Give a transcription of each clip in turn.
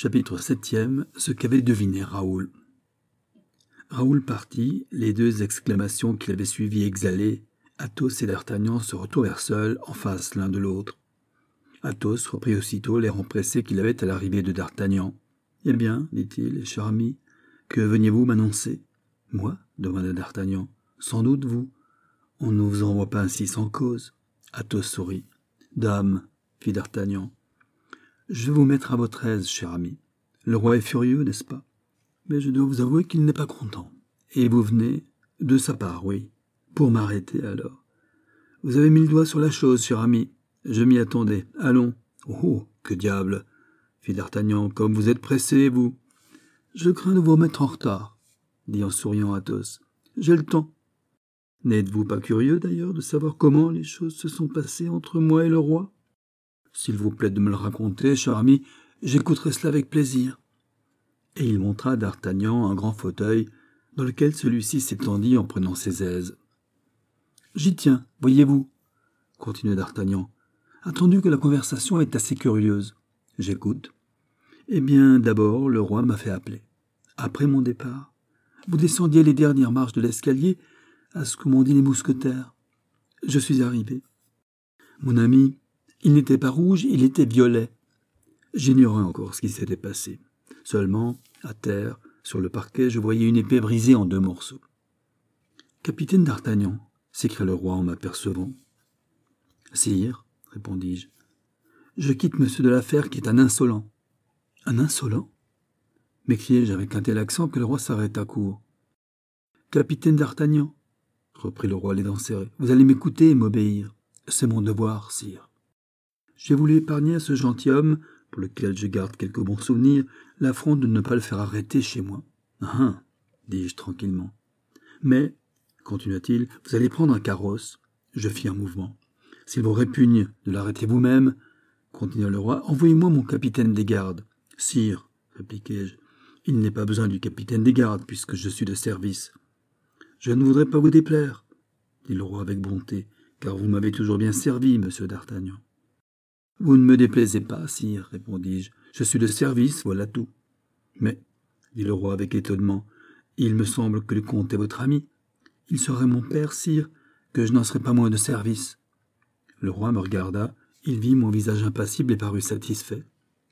Chapitre 7e. Ce qu'avait deviné Raoul. Raoul partit, les deux exclamations qu'il avait suivies exhalées. Athos et d'Artagnan se retrouvèrent seuls, en face l'un de l'autre. Athos reprit aussitôt l'air empressé qu'il avait à l'arrivée de d'Artagnan. « Eh bien, dit-il, cher ami, que veniez-vous m'annoncer ?»« Moi » demanda d'Artagnan. « Sans doute vous. On ne vous envoie pas ainsi sans cause. » Athos sourit. « Dame, fit d'Artagnan. Je vais vous mettre à votre aise, cher ami. Le roi est furieux, n'est-ce pas? Mais je dois vous avouer qu'il n'est pas content. Et vous venez, de sa part, oui, pour m'arrêter alors. Vous avez mis le doigt sur la chose, cher ami. Je m'y attendais. Allons. Oh, que diable, fit d'Artagnan, comme vous êtes pressé, vous. Je crains de vous remettre en retard, dit en souriant Athos. J'ai le temps. N'êtes-vous pas curieux, d'ailleurs, de savoir comment les choses se sont passées entre moi et le roi? S'il vous plaît de me le raconter, cher ami, j'écouterai cela avec plaisir. Et il montra à d'Artagnan un grand fauteuil dans lequel celui-ci s'étendit en prenant ses aises. « J'y tiens, voyez-vous, » continua d'Artagnan, « attendu que la conversation est assez curieuse. J'écoute. Eh bien, d'abord, le roi m'a fait appeler. Après mon départ, vous descendiez les dernières marches de l'escalier à ce que m'ont dit les mousquetaires. Je suis arrivé. Mon ami, il n'était pas rouge, il était violet. J'ignorais encore ce qui s'était passé. Seulement, à terre, sur le parquet, je voyais une épée brisée en 2 morceaux. « Capitaine d'Artagnan, » s'écria le roi en m'apercevant. « Sire, » répondis-je, « je quitte monsieur de la Fère qui est un insolent. »« Un insolent » m'écriai-je avec un tel accent que le roi s'arrêta court. « Capitaine d'Artagnan, » reprit le roi les dents serrées, « vous allez m'écouter et m'obéir. C'est mon devoir, sire. J'ai voulu épargner à ce gentilhomme, pour lequel je garde quelques bons souvenirs, l'affront de ne pas le faire arrêter chez moi. « Ah !» dis-je tranquillement. « Mais, continua-t-il, vous allez prendre un carrosse. » Je fis un mouvement. « S'il vous répugne de l'arrêter vous-même, continua le roi, envoyez-moi mon capitaine des gardes. »« Sire, répliquai-je, il n'est pas besoin du capitaine des gardes, puisque je suis de service. »« Je ne voudrais pas vous déplaire, dit le roi avec bonté, car vous m'avez toujours bien servi, monsieur d'Artagnan. »« Vous ne me déplaisez pas, sire, répondis-je. Je suis de service, voilà tout. »« Mais, dit le roi avec étonnement, il me semble que le comte est votre ami. Il serait mon père, sire, que je n'en serais pas moins de service. » Le roi me regarda, il vit mon visage impassible et parut satisfait.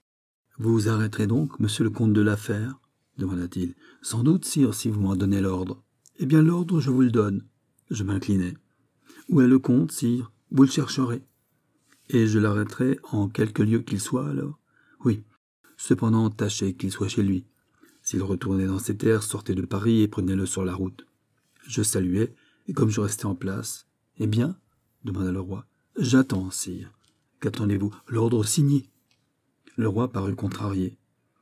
« Vous arrêterez donc, monsieur le comte de la Fère ?» demanda-t-il. « Sans doute, sire, si vous m'en donnez l'ordre. »« Eh bien, l'ordre, je vous le donne. » Je m'inclinai. « Où est le comte, sire? Vous le chercherez. »« Et je l'arrêterai en quelque lieu qu'il soit, alors? » ?»« Oui. Cependant, tâchez qu'il soit chez lui. S'il retournait dans ses terres, sortez de Paris et prenez-le sur la route. » Je saluai, et comme je restais en place, « Eh bien, demanda le roi. « J'attends, sire. »« Qu'attendez-vous? L'ordre signé. » Le roi parut contrarié.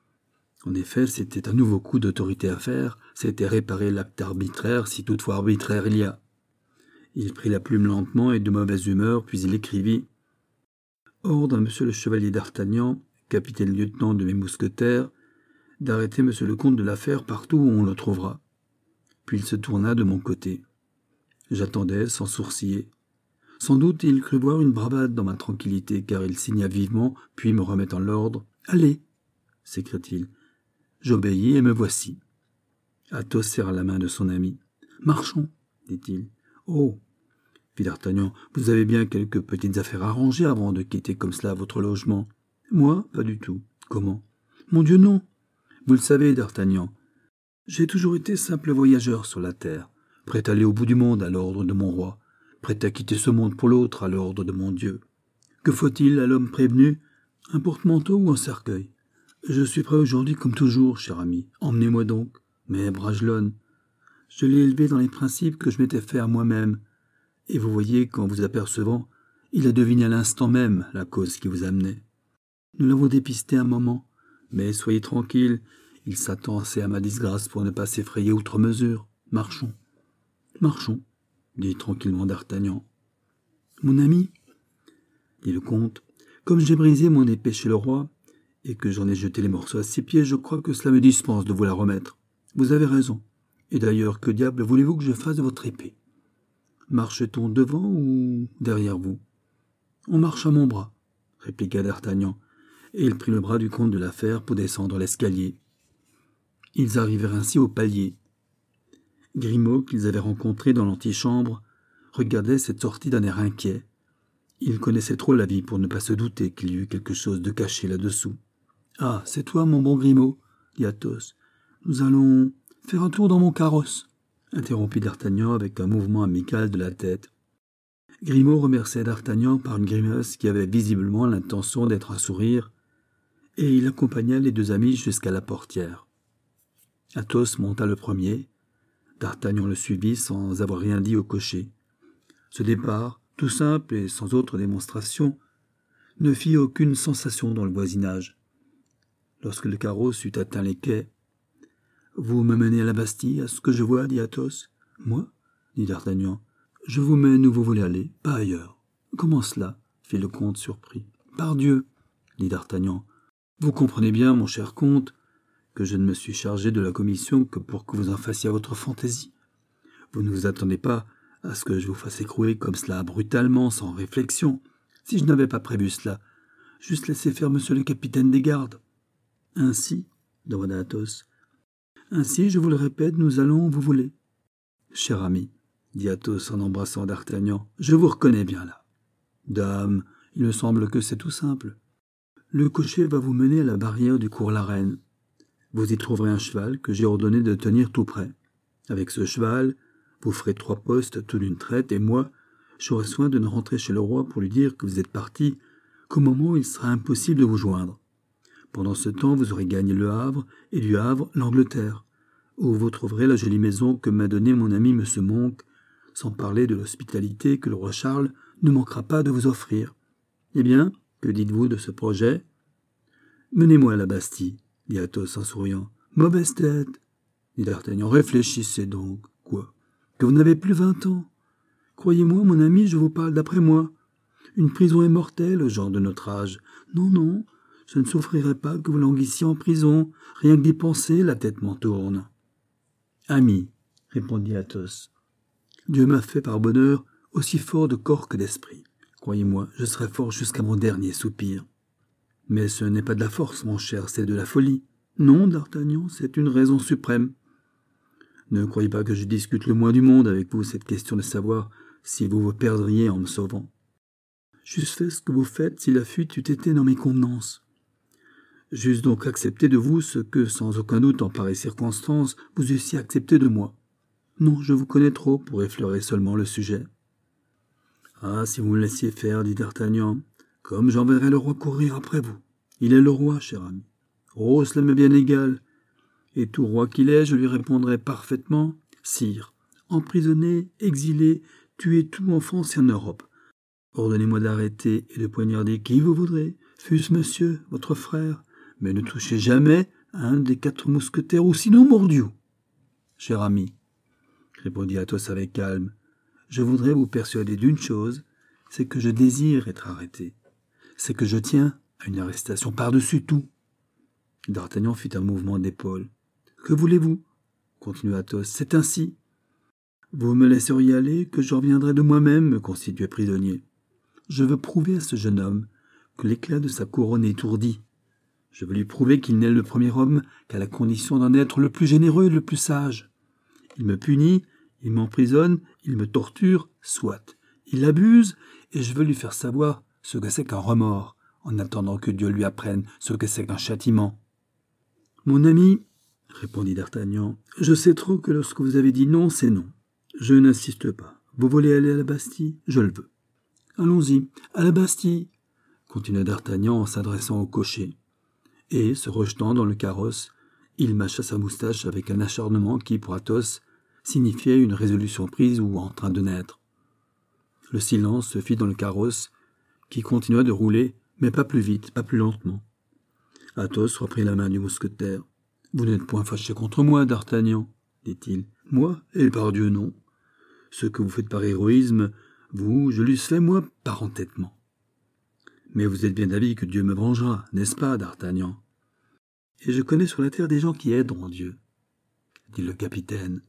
En effet, c'était un nouveau coup d'autorité à faire, c'était réparer l'acte arbitraire, si toutefois arbitraire il y a. Il prit la plume lentement et de mauvaise humeur, puis il écrivit « Ordre à monsieur le chevalier d'Artagnan, capitaine-lieutenant de mes mousquetaires, d'arrêter monsieur le comte de la Fère partout où on le trouvera. » Puis il se tourna de mon côté. J'attendais sans sourciller. Sans doute il crut voir une bravade dans ma tranquillité, car il signa vivement, puis me remettant l'ordre. « Allez !» s'écria-t-il. J'obéis et me voici. Athos serra la main de son ami. « Marchons, dit-il. »« Oh !» fit d'Artagnan, « vous avez bien quelques petites affaires à ranger avant de quitter comme cela votre logement. »« Moi, pas du tout. »« Comment ?»« Mon Dieu, non. Vous le savez, d'Artagnan. J'ai toujours été simple voyageur sur la terre, prêt à aller au bout du monde à l'ordre de mon roi, prêt à quitter ce monde pour l'autre à l'ordre de mon Dieu. Que faut-il à l'homme prévenu? Un porte-manteau ou un cercueil? Je suis prêt aujourd'hui comme toujours, cher ami. Emmenez-moi donc. Mais Bragelonne, je l'ai élevé dans les principes que je m'étais fait à moi-même. Et vous voyez qu'en vous apercevant, il a deviné à l'instant même la cause qui vous amenait. Nous l'avons dépisté un moment, mais soyez tranquille, il s'attend assez à ma disgrâce pour ne pas s'effrayer outre mesure. Marchons. Marchons, dit tranquillement d'Artagnan. Mon ami, dit le comte, comme j'ai brisé mon épée chez le roi, et que j'en ai jeté les morceaux à ses pieds, je crois que cela me dispense de vous la remettre. Vous avez raison. Et d'ailleurs, que diable voulez-vous que je fasse de votre épée? Marche-t-on devant ou derrière vous? On marche à mon bras, répliqua d'Artagnan, et il prit le bras du comte de la Fère pour descendre l'escalier. Ils arrivèrent ainsi au palier. Grimaud, qu'ils avaient rencontré dans l'antichambre, regardait cette sortie d'un air inquiet. Il connaissait trop la vie pour ne pas se douter qu'il y eût quelque chose de caché là-dessous. « Ah, c'est toi, mon bon Grimaud, dit Athos. « Nous allons faire un tour dans mon carrosse, interrompit d'Artagnan avec un mouvement amical de la tête. Grimaud remercia d'Artagnan par une grimace qui avait visiblement l'intention d'être un sourire, et il accompagna les deux amis jusqu'à la portière. Athos monta le premier. D'Artagnan le suivit sans avoir rien dit au cocher. Ce départ, tout simple et sans autre démonstration, ne fit aucune sensation dans le voisinage. Lorsque le carrosse eut atteint les quais, « Vous me menez à la Bastille, à ce que je vois, dit Athos. »« Moi » dit d'Artagnan. « Je vous mène où vous voulez aller, pas ailleurs. »« Comment cela » fit le comte surpris. « Pardieu » dit d'Artagnan. « Vous comprenez bien, mon cher comte, que je ne me suis chargé de la commission que pour que vous en fassiez à votre fantaisie. Vous ne vous attendez pas à ce que je vous fasse écrouer comme cela, brutalement, sans réflexion. Si je n'avais pas prévu cela, juste laisser faire monsieur le capitaine des gardes. »« Ainsi, demanda Athos, « ainsi, je vous le répète, nous allons où vous voulez. »« Cher ami, dit Athos en embrassant d'Artagnan, je vous reconnais bien là. »« Dame, il me semble que c'est tout simple. Le cocher va vous mener à la barrière du cours-la-Reine. Vous y trouverez un cheval que j'ai ordonné de tenir tout près. Avec ce cheval, vous ferez 3 postes tout d'une traite, et moi, j'aurai soin de ne rentrer chez le roi pour lui dire que vous êtes parti qu'au moment où il sera impossible de vous joindre. Pendant ce temps, vous aurez gagné le Havre, et du Havre, l'Angleterre, où vous trouverez la jolie maison que m'a donnée mon ami M. Monk, sans parler de l'hospitalité que le roi Charles ne manquera pas de vous offrir. Eh bien, que dites-vous de ce projet ? Menez-moi à la Bastille, dit Athos en souriant. Mauvaise tête, dit d'Artagnan. Réfléchissez donc. Quoi ? Que vous n'avez plus 20 ans. Croyez-moi, mon ami, je vous parle d'après moi. Une prison est mortelle aux gens de notre âge. Non, non, je ne souffrirai pas que vous languissiez en prison. Rien que d'y penser, la tête m'en tourne. Ami, répondit Athos, Dieu m'a fait par bonheur aussi fort de corps que d'esprit. Croyez-moi, je serai fort jusqu'à mon dernier soupir. Mais ce n'est pas de la force, mon cher, c'est de la folie. Non, d'Artagnan, c'est une raison suprême. Ne croyez pas que je discute le moins du monde avec vous cette question de savoir si vous vous perdriez en me sauvant. J'eusse fait ce que vous faites si la fuite eût été dans mes convenances. J'eusse donc accepté de vous ce que, sans aucun doute en pareille circonstance, vous eussiez accepté de moi. Non, je vous connais trop pour effleurer seulement le sujet. Ah, si vous me laissiez faire, dit d'Artagnan, comme j'enverrai le roi courir après vous. Il est le roi, cher ami. Oh, cela m'est bien égal. Et tout roi qu'il est, je lui répondrai parfaitement, Sire, emprisonné, exilé, tué tout en France et en Europe. Ordonnez-moi d'arrêter et de poignarder qui vous voudrez, fût-ce monsieur, votre frère, mais ne touchez jamais à un des 4 mousquetaires, ou sinon mordiou. Cher ami, répondit Athos avec calme, je voudrais vous persuader d'une chose, c'est que je désire être arrêté. C'est que je tiens à une arrestation par-dessus tout. D'Artagnan fit un mouvement d'épaule. Que voulez-vous ? Continua Athos. C'est ainsi. Vous me laisseriez aller, que je reviendrai de moi-même me constituer prisonnier. Je veux prouver à ce jeune homme que l'éclat de sa couronne est étourdi. Je veux lui prouver qu'il n'est le premier homme qu'à la condition d'en être le plus généreux et le plus sage. Il me punit, il m'emprisonne, il me torture, soit. Il abuse, et je veux lui faire savoir ce que c'est qu'un remords, en attendant que Dieu lui apprenne ce que c'est qu'un châtiment. Mon ami, répondit d'Artagnan, je sais trop que lorsque vous avez dit non, c'est non. Je n'insiste pas. Vous voulez aller à la Bastille ? Je le veux. Allons-y, à la Bastille, continua d'Artagnan en s'adressant au cocher. Et, se rejetant dans le carrosse, il mâcha sa moustache avec un acharnement qui, pour Athos, signifiait une résolution prise ou en train de naître. Le silence se fit dans le carrosse, qui continua de rouler, mais pas plus vite, pas plus lentement. Athos reprit la main du mousquetaire. « Vous n'êtes point fâché contre moi, d'Artagnan, dit-il. Moi, et par Dieu non. Ce que vous faites par héroïsme, vous, je l'eusse fait, moi, par entêtement. Mais vous êtes bien d'avis que Dieu me vengera, n'est-ce pas, d'Artagnan ? Et je connais sur la terre des gens qui aideront Dieu, dit le capitaine.